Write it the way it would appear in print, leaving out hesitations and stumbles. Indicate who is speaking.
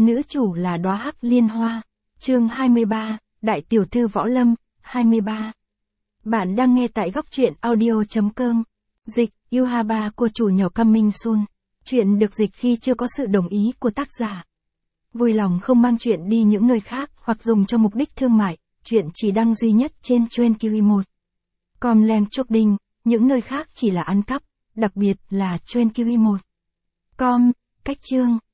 Speaker 1: Nữ chủ là đóa hắc liên hoa. Chương 23, Đại tiểu thư võ lâm, 23. Bạn đang nghe tại góc truyện audio.com. Dịch, Yuhaba của chủ nhỏ Coming Soon. Chuyện được dịch khi chưa có sự đồng ý của tác giả. Vui lòng không mang chuyện đi những nơi khác hoặc dùng cho mục đích thương mại, chuyện chỉ đăng duy nhất trên Trend QI1. Com Leng Chok Đinh, những nơi khác chỉ là ăn cắp, đặc biệt là Trend QI1. Com, cách chương,